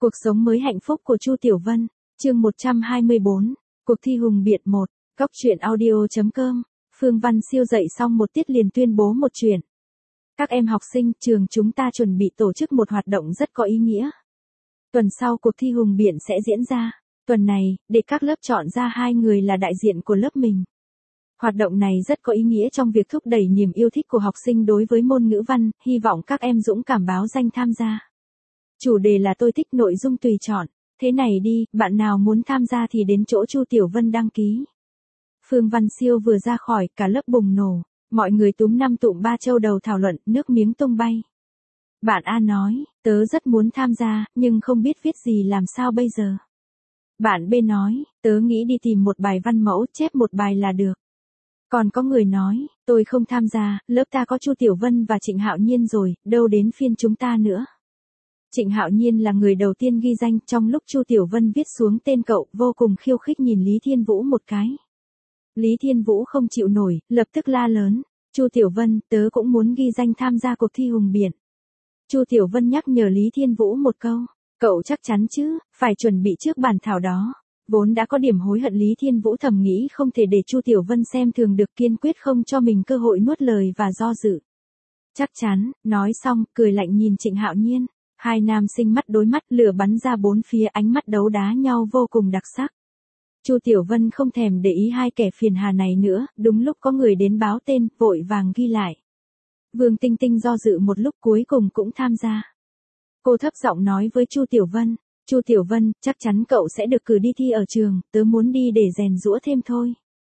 Cuộc sống mới hạnh phúc của Chu Tiểu Vân, chương 124, cuộc thi hùng biện 1, Cóc truyện audio.com, Phương Văn Siêu dạy xong một tiết liền tuyên bố một chuyện. Các em học sinh, trường chúng ta chuẩn bị tổ chức một hoạt động rất có ý nghĩa. Tuần sau cuộc thi hùng biện sẽ diễn ra. Tuần này, để các lớp chọn ra 2 người là đại diện của lớp mình. Hoạt động này rất có ý nghĩa trong việc thúc đẩy niềm yêu thích của học sinh đối với môn ngữ văn, hy vọng các em dũng cảm báo danh tham gia. Chủ đề là tôi thích, nội dung tùy chọn. Thế này đi, bạn nào muốn tham gia thì đến chỗ Chu Tiểu Vân đăng ký. Phương Văn Siêu vừa ra khỏi, cả lớp bùng nổ. Mọi người túm năm tụm ba châu đầu thảo luận, nước miếng tung bay. Bạn A nói, tớ rất muốn tham gia, nhưng không biết viết gì làm sao bây giờ. Bạn B nói, tớ nghĩ đi tìm một bài văn mẫu, chép một bài là được. Còn có người nói, tôi không tham gia, lớp ta có Chu Tiểu Vân và Trịnh Hạo Nhiên rồi, đâu đến phiên chúng ta nữa. Trịnh Hạo Nhiên là người đầu tiên ghi danh, trong lúc Chu Tiểu Vân viết xuống tên cậu, vô cùng khiêu khích nhìn Lý Thiên Vũ một cái. Lý Thiên Vũ không chịu nổi, lập tức la lớn, Chu Tiểu Vân, tớ cũng muốn ghi danh tham gia cuộc thi hùng biện. Chu Tiểu Vân nhắc nhở Lý Thiên Vũ một câu, cậu chắc chắn chứ, phải chuẩn bị trước bản thảo đó. Vốn đã có điểm hối hận, Lý Thiên Vũ thầm nghĩ không thể để Chu Tiểu Vân xem thường được, kiên quyết không cho mình cơ hội nuốt lời và do dự. Chắc chắn, nói xong, cười lạnh nhìn Trịnh Hạo Nhiên. Hai nam sinh mắt đối mắt, lửa bắn ra bốn phía, ánh mắt đấu đá nhau vô cùng đặc sắc. Chu Tiểu Vân không thèm để ý hai kẻ phiền hà này nữa, đúng lúc có người đến báo tên, vội vàng ghi lại. Vương Tinh Tinh do dự một lúc cuối cùng cũng tham gia. Cô thấp giọng nói với Chu Tiểu Vân, Chu Tiểu Vân, chắc chắn cậu sẽ được cử đi thi ở trường, tớ muốn đi để rèn giũa thêm thôi.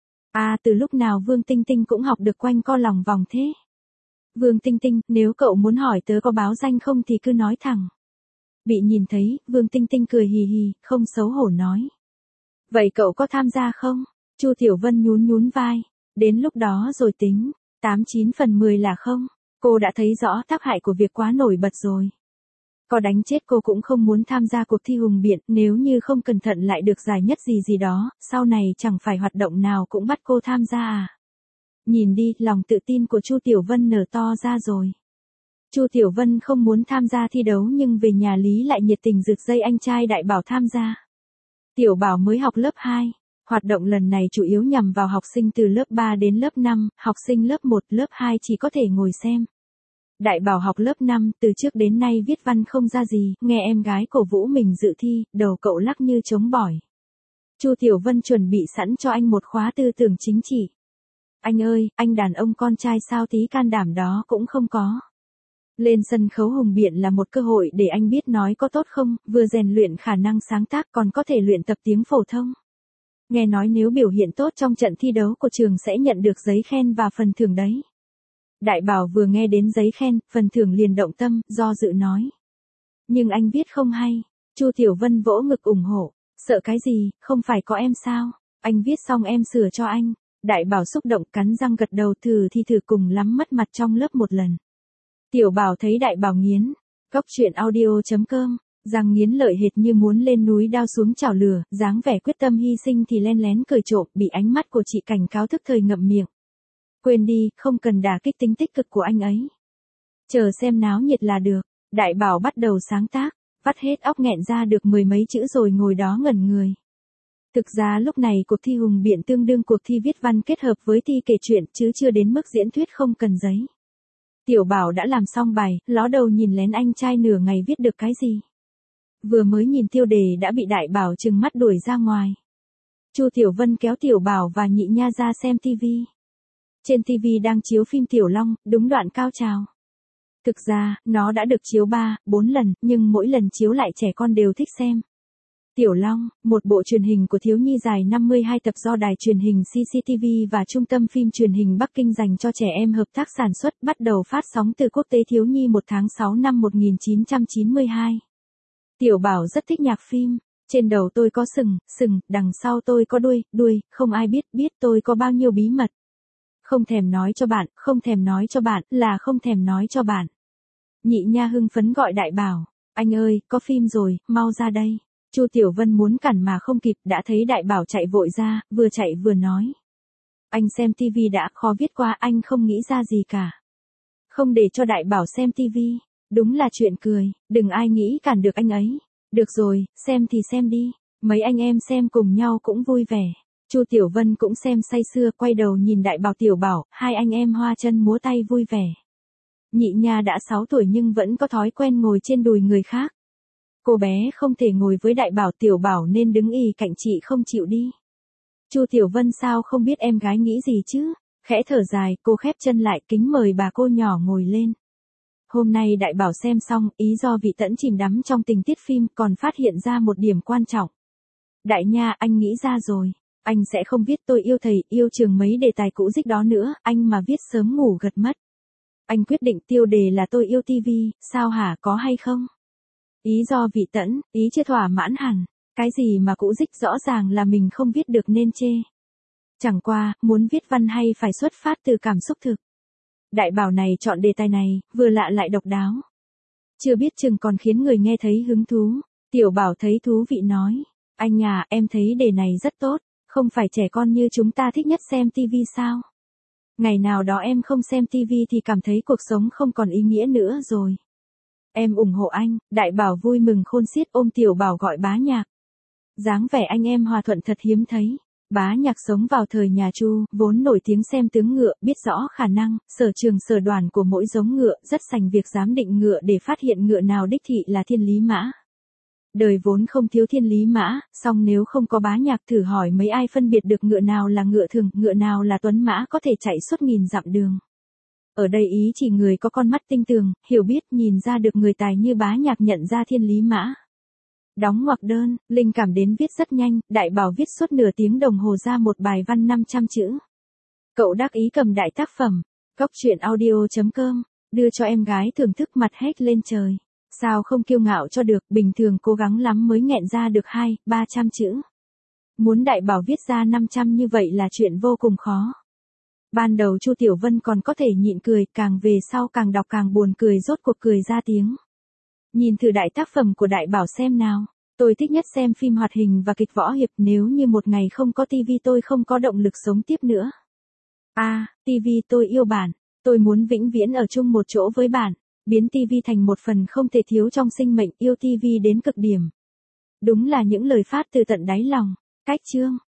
À, từ lúc nào Vương Tinh Tinh cũng học được quanh co lòng vòng thế? Vương Tinh Tinh, nếu cậu muốn hỏi tớ có báo danh không thì cứ nói thẳng. Bị nhìn thấy, Vương Tinh Tinh cười hì hì, không xấu hổ nói. Vậy cậu có tham gia không? Chu Tiểu Vân nhún nhún vai. Đến lúc đó rồi tính, 89 phần 10 là không. Cô đã thấy rõ tác hại của việc quá nổi bật rồi. Có đánh chết cô cũng không muốn tham gia cuộc thi hùng biện, nếu như không cẩn thận lại được giải nhất gì gì đó, sau này chẳng phải hoạt động nào cũng bắt cô tham gia à. Nhìn đi, lòng tự tin của Chu Tiểu Vân nở to ra rồi. Chu Tiểu Vân không muốn tham gia thi đấu nhưng về nhà Lý lại nhiệt tình rực dây anh trai Đại Bảo tham gia. Tiểu Bảo mới học lớp 2. Hoạt động lần này chủ yếu nhằm vào học sinh từ lớp 3 đến lớp 5, học sinh lớp 1, lớp 2 chỉ có thể ngồi xem. Đại Bảo học lớp 5, từ trước đến nay viết văn không ra gì, nghe em gái cổ vũ mình dự thi, đầu cậu lắc như trống bỏi. Chu Tiểu Vân chuẩn bị sẵn cho anh một khóa tư tưởng chính trị. Anh ơi, anh đàn ông con trai sao tí can đảm đó cũng không có. Lên sân khấu hùng biện là một cơ hội để anh biết nói có tốt không, vừa rèn luyện khả năng sáng tác còn có thể luyện tập tiếng phổ thông. Nghe nói nếu biểu hiện tốt trong trận thi đấu của trường sẽ nhận được giấy khen và phần thưởng đấy. Đại Bảo vừa nghe đến giấy khen, phần thưởng liền động tâm, do dự nói. Nhưng anh viết không hay. Chu Tiểu Vân vỗ ngực ủng hộ. Sợ cái gì, không phải có em sao? Anh viết xong em sửa cho anh. Đại Bảo xúc động cắn răng gật đầu, thử cùng lắm mất mặt trong lớp một lần. Tiểu Bảo thấy Đại Bảo nghiến. Cóc truyện audio.com, răng nghiến lợi hệt như muốn lên núi đao xuống chảo lửa, dáng vẻ quyết tâm hy sinh thì len lén cười trộm, bị ánh mắt của chị cảnh cáo thức thời ngậm miệng. Quên đi, không cần đả kích tính tích cực của anh ấy. Chờ xem náo nhiệt là được. Đại Bảo bắt đầu sáng tác, vắt hết óc nghẹn ra được 10 mấy chữ rồi ngồi đó ngẩn người. Thực ra lúc này cuộc thi hùng biện tương đương cuộc thi viết văn kết hợp với thi kể chuyện chứ chưa đến mức diễn thuyết không cần giấy. Tiểu Bảo đã làm xong bài, ló đầu nhìn lén anh trai nửa ngày viết được cái gì. Vừa mới nhìn tiêu đề đã bị Đại Bảo trừng mắt đuổi ra ngoài. Chu Tiểu Vân kéo Tiểu Bảo và Nhị Nha ra xem tivi. Trên tivi đang chiếu phim Tiểu Long, đúng đoạn cao trào. Thực ra, nó đã được chiếu 3, 4 lần, nhưng mỗi lần chiếu lại trẻ con đều thích xem. Tiểu Long, một bộ truyền hình của thiếu nhi dài 52 tập do đài truyền hình CCTV và Trung tâm phim truyền hình Bắc Kinh dành cho trẻ em hợp tác sản xuất, bắt đầu phát sóng từ Quốc tế thiếu nhi 1 tháng 6 năm 1992. Tiểu Bảo rất thích nhạc phim. Trên đầu tôi có sừng, đằng sau tôi có đuôi, không ai biết tôi có bao nhiêu bí mật. Không thèm nói cho bạn, không thèm nói cho bạn, là không thèm nói cho bạn. Nhị Nha hưng phấn gọi Đại Bảo, anh ơi, có phim rồi, mau ra đây. Chu Tiểu Vân muốn cản mà không kịp, đã thấy Đại Bảo chạy vội ra, vừa chạy vừa nói. Anh xem tivi đã, khó viết qua, anh không nghĩ ra gì cả. Không để cho Đại Bảo xem tivi, đúng là chuyện cười, đừng ai nghĩ cản được anh ấy. Được rồi, xem thì xem đi. Mấy anh em xem cùng nhau cũng vui vẻ. Chu Tiểu Vân cũng xem say sưa, quay đầu nhìn Đại Bảo Tiểu Bảo, hai anh em hoa chân múa tay vui vẻ. Nhị nha đã 6 tuổi nhưng vẫn có thói quen ngồi trên đùi người khác. Cô bé không thể ngồi với Đại Bảo Tiểu Bảo nên đứng ì cạnh chị không chịu đi. Chu Tiểu Vân sao không biết em gái nghĩ gì chứ? Khẽ thở dài, cô khép chân lại, kính mời bà cô nhỏ ngồi lên. Hôm nay Đại Bảo xem xong, ý do Vị Tẫn chìm đắm trong tình tiết phim còn phát hiện ra một điểm quan trọng. Đại nha, anh nghĩ ra rồi. Anh sẽ không viết tôi yêu thầy, yêu trường mấy đề tài cũ dích đó nữa, anh mà viết sớm ngủ gật mất. Anh quyết định tiêu đề là tôi yêu TV, sao hả, có hay không? Ý do Vị Tẫn, ý chưa thỏa mãn hẳn. Cái gì mà cũ dích rõ ràng là mình không viết được nên chê. Chẳng qua, muốn viết văn hay phải xuất phát từ cảm xúc thực. Đại Bảo này chọn đề tài này, vừa lạ lại độc đáo. Chưa biết chừng còn khiến người nghe thấy hứng thú. Tiểu Bảo thấy thú vị nói. Anh à, em thấy đề này rất tốt. Không phải trẻ con như chúng ta thích nhất xem TV sao? Ngày nào đó em không xem TV thì cảm thấy cuộc sống không còn ý nghĩa nữa rồi. Em ủng hộ anh. Đại Bảo vui mừng khôn xiết ôm Tiểu Bảo gọi bá nhạc. Dáng vẻ anh em hòa thuận thật hiếm thấy. Bá nhạc sống vào thời nhà Chu, vốn nổi tiếng xem tướng ngựa, biết rõ khả năng, sở trường sở đoàn của mỗi giống ngựa, rất sành việc giám định ngựa để phát hiện ngựa nào đích thị là thiên lý mã. Đời vốn không thiếu thiên lý mã, song nếu không có bá nhạc thử hỏi mấy ai phân biệt được ngựa nào là ngựa thường, ngựa nào là tuấn mã có thể chạy suốt nghìn dặm đường. Ở đây ý chỉ người có con mắt tinh tường, hiểu biết, nhìn ra được người tài như bá nhạc nhận ra thiên lý mã. Đóng ngoặc đơn, linh cảm đến viết rất nhanh, Đại Bảo viết suốt nửa tiếng đồng hồ ra một bài văn 500 chữ. Cậu đắc ý cầm đại tác phẩm, góc truyện audio.com, đưa cho em gái thưởng thức mặt hét lên trời. Sao không kiêu ngạo cho được, bình thường cố gắng lắm mới nghẹn ra được 200-300 chữ. Muốn Đại Bảo viết ra 500 như vậy là chuyện vô cùng khó. Ban đầu Chu Tiểu Vân còn có thể nhịn cười, càng về sau càng đọc càng buồn cười, rốt cuộc cười ra tiếng. Nhìn thử đại tác phẩm của Đại Bảo xem nào. Tôi thích nhất xem phim hoạt hình và kịch võ hiệp, nếu như một ngày không có TV tôi không có động lực sống tiếp nữa. TV tôi yêu bạn. Tôi muốn vĩnh viễn ở chung một chỗ với bạn. Biến TV thành một phần không thể thiếu trong sinh mệnh, yêu TV đến cực điểm. Đúng là những lời phát từ tận đáy lòng. Cách chương.